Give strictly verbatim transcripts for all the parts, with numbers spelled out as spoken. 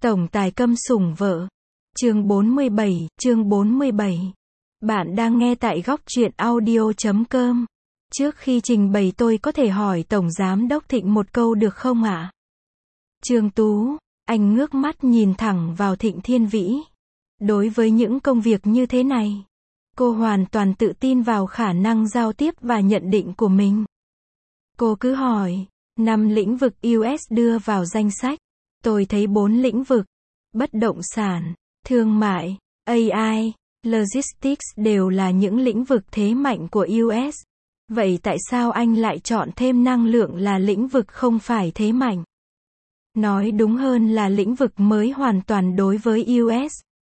Tổng tài câm sủng vợ. Chương bốn mươi bảy, chương bốn mươi bảy. Bạn đang nghe tại góc truyện audio chấm com. Trước khi trình bày tôi có thể hỏi Tổng Giám đốc Thịnh một câu được không ạ? Trương Tú, anh ngước mắt nhìn thẳng vào Thịnh Thiên Vĩ. Đối với những công việc như thế này, cô hoàn toàn tự tin vào khả năng giao tiếp và nhận định của mình. Cô cứ hỏi, năm lĩnh vực u ét đưa vào danh sách. Tôi thấy bốn lĩnh vực, bất động sản, thương mại, a i, logistics đều là những lĩnh vực thế mạnh của u ét. Vậy tại sao anh lại chọn thêm năng lượng là lĩnh vực không phải thế mạnh? Nói đúng hơn là lĩnh vực mới hoàn toàn đối với u ét.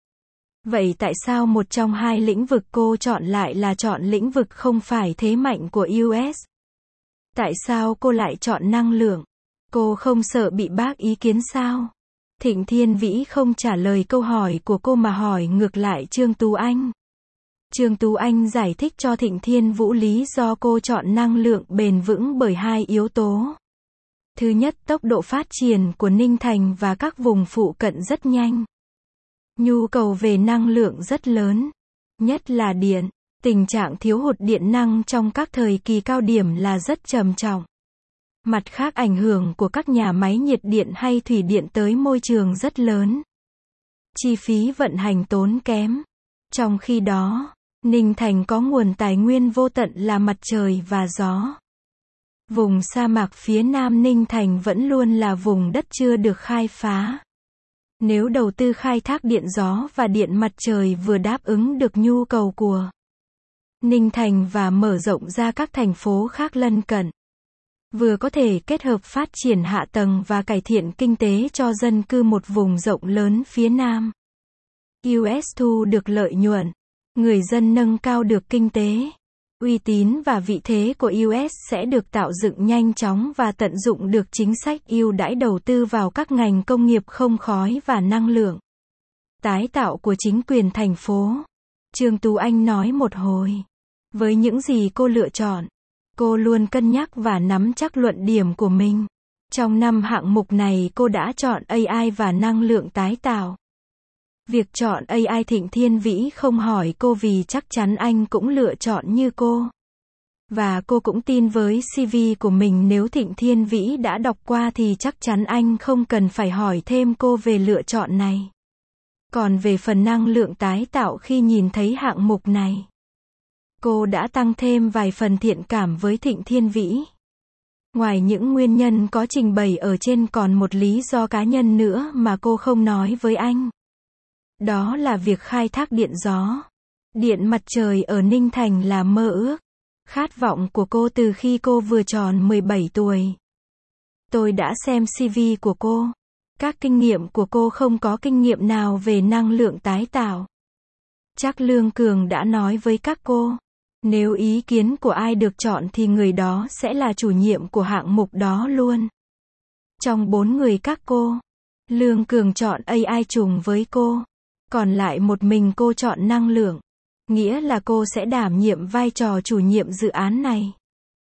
Vậy tại sao một trong hai lĩnh vực cô chọn lại là chọn lĩnh vực không phải thế mạnh của u ét? Tại sao cô lại chọn năng lượng? Cô không sợ bị bác ý kiến sao? Thịnh Thiên Vĩ không trả lời câu hỏi của cô mà hỏi ngược lại Trương Tú Anh. Trương Tú Anh giải thích cho Thịnh Thiên Vũ lý do cô chọn năng lượng bền vững bởi hai yếu tố. Thứ nhất, tốc độ phát triển của Ninh Thành và các vùng phụ cận rất nhanh. Nhu cầu về năng lượng rất lớn, nhất là điện. Tình trạng thiếu hụt điện năng trong các thời kỳ cao điểm là rất trầm trọng. Mặt khác, ảnh hưởng của các nhà máy nhiệt điện hay thủy điện tới môi trường rất lớn. Chi phí vận hành tốn kém. Trong khi đó, Ninh Thành có nguồn tài nguyên vô tận là mặt trời và gió. Vùng sa mạc phía nam Ninh Thành vẫn luôn là vùng đất chưa được khai phá. Nếu đầu tư khai thác điện gió và điện mặt trời vừa đáp ứng được nhu cầu của Ninh Thành và mở rộng ra các thành phố khác lân cận, vừa có thể kết hợp phát triển hạ tầng và cải thiện kinh tế cho dân cư một vùng rộng lớn phía Nam. u ét thu được lợi nhuận, người dân nâng cao được kinh tế, uy tín và vị thế của u ét sẽ được tạo dựng nhanh chóng và tận dụng được chính sách ưu đãi đầu tư vào các ngành công nghiệp không khói và năng lượng tái tạo của chính quyền thành phố. Trương Tú Anh nói một hồi. Với những gì cô lựa chọn, cô luôn cân nhắc và nắm chắc luận điểm của mình. Trong năm hạng mục này cô đã chọn a i và năng lượng tái tạo. Việc chọn a i Thịnh Thiên Vĩ không hỏi cô vì chắc chắn anh cũng lựa chọn như cô. Và cô cũng tin với xê vê của mình, nếu Thịnh Thiên Vĩ đã đọc qua thì chắc chắn anh không cần phải hỏi thêm cô về lựa chọn này. Còn về phần năng lượng tái tạo, khi nhìn thấy hạng mục này, cô đã tăng thêm vài phần thiện cảm với Thịnh Thiên Vĩ. Ngoài những nguyên nhân có trình bày ở trên, còn một lý do cá nhân nữa mà cô không nói với anh. Đó là việc khai thác điện gió, điện mặt trời ở Ninh Thành là mơ ước, khát vọng của cô từ khi cô vừa tròn mười bảy tuổi. Tôi đã xem xê vê của cô. Các kinh nghiệm của cô không có kinh nghiệm nào về năng lượng tái tạo. Chắc Lương Cường đã nói với các cô, nếu ý kiến của ai được chọn thì người đó sẽ là chủ nhiệm của hạng mục đó luôn. Trong bốn người các cô, Lương Cường chọn a i trùng với cô, còn lại một mình cô chọn năng lượng, nghĩa là cô sẽ đảm nhiệm vai trò chủ nhiệm dự án này.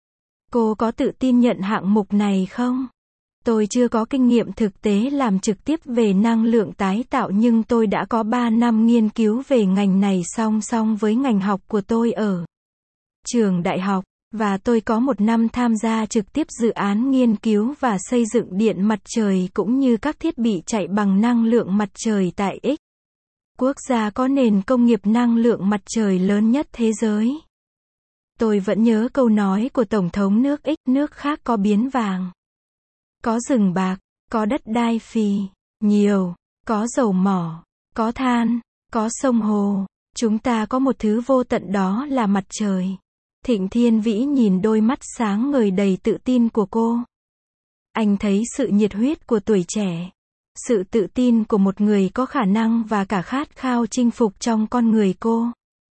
Cô có tự tin nhận hạng mục này không? Tôi chưa có kinh nghiệm thực tế làm trực tiếp về năng lượng tái tạo, nhưng tôi đã có ba năm nghiên cứu về ngành này song song với ngành học của tôi ở trường đại học, và tôi có một năm tham gia trực tiếp dự án nghiên cứu và xây dựng điện mặt trời cũng như các thiết bị chạy bằng năng lượng mặt trời tại X, quốc gia có nền công nghiệp năng lượng mặt trời lớn nhất thế giới. Tôi vẫn nhớ câu nói của Tổng thống nước X, nước khác có biến vàng, có rừng bạc, có đất đai phì nhiều, có dầu mỏ, có than, có sông hồ. Chúng ta có một thứ vô tận, đó là mặt trời. Thịnh Thiên Vĩ nhìn đôi mắt sáng ngời đầy tự tin của cô. Anh thấy sự nhiệt huyết của tuổi trẻ, sự tự tin của một người có khả năng và cả khát khao chinh phục trong con người cô.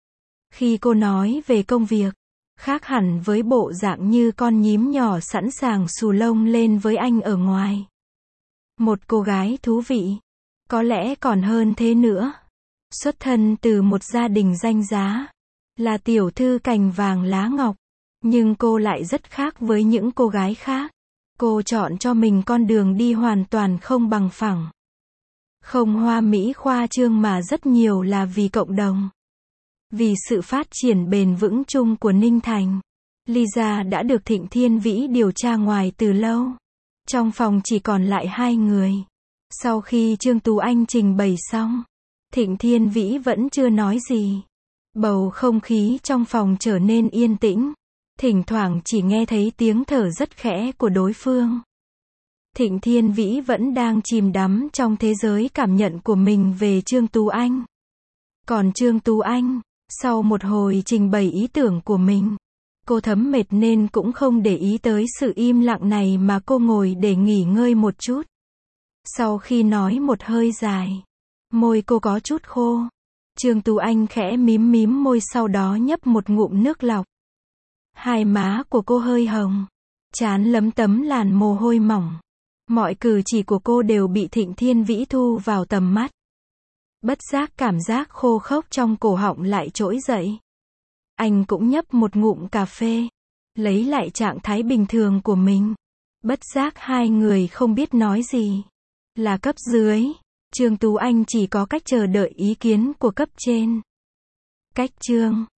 Khi cô nói về công việc, khác hẳn với bộ dạng như con nhím nhỏ sẵn sàng xù lông lên với anh ở ngoài. Một cô gái thú vị, có lẽ còn hơn thế nữa. Xuất thân từ một gia đình danh giá, là tiểu thư cành vàng lá ngọc, nhưng cô lại rất khác với những cô gái khác. Cô chọn cho mình con đường đi hoàn toàn không bằng phẳng. Không hoa mỹ khoa trương mà rất nhiều là vì cộng đồng. Vì sự phát triển bền vững chung của Ninh Thành. Lisa đã được Thịnh Thiên Vĩ điều tra ngoài từ lâu. Trong phòng chỉ còn lại hai người. Sau khi Trương Tú Anh trình bày xong, Thịnh Thiên Vĩ vẫn chưa nói gì. Bầu không khí trong phòng trở nên yên tĩnh. Thỉnh thoảng chỉ nghe thấy tiếng thở rất khẽ của đối phương. Thịnh Thiên Vĩ vẫn đang chìm đắm trong thế giới cảm nhận của mình về Trương Tú Anh. Còn Trương Tú Anh, sau một hồi trình bày ý tưởng của mình, cô thấm mệt nên cũng không để ý tới sự im lặng này mà cô ngồi để nghỉ ngơi một chút. Sau khi nói một hơi dài, môi cô có chút khô. Trương Tú Anh khẽ mím mím môi sau đó nhấp một ngụm nước lọc. Hai má của cô hơi hồng, trán lấm tấm làn mồ hôi mỏng. Mọi cử chỉ của cô đều bị Thịnh Thiên Vĩ thu vào tầm mắt. Bất giác cảm giác khô khốc trong cổ họng lại trỗi dậy. Anh cũng nhấp một ngụm cà phê, lấy lại trạng thái bình thường của mình. Bất giác hai người không biết nói gì. Là cấp dưới, Trương Tú Anh chỉ có cách chờ đợi ý kiến của cấp trên. Cách Trương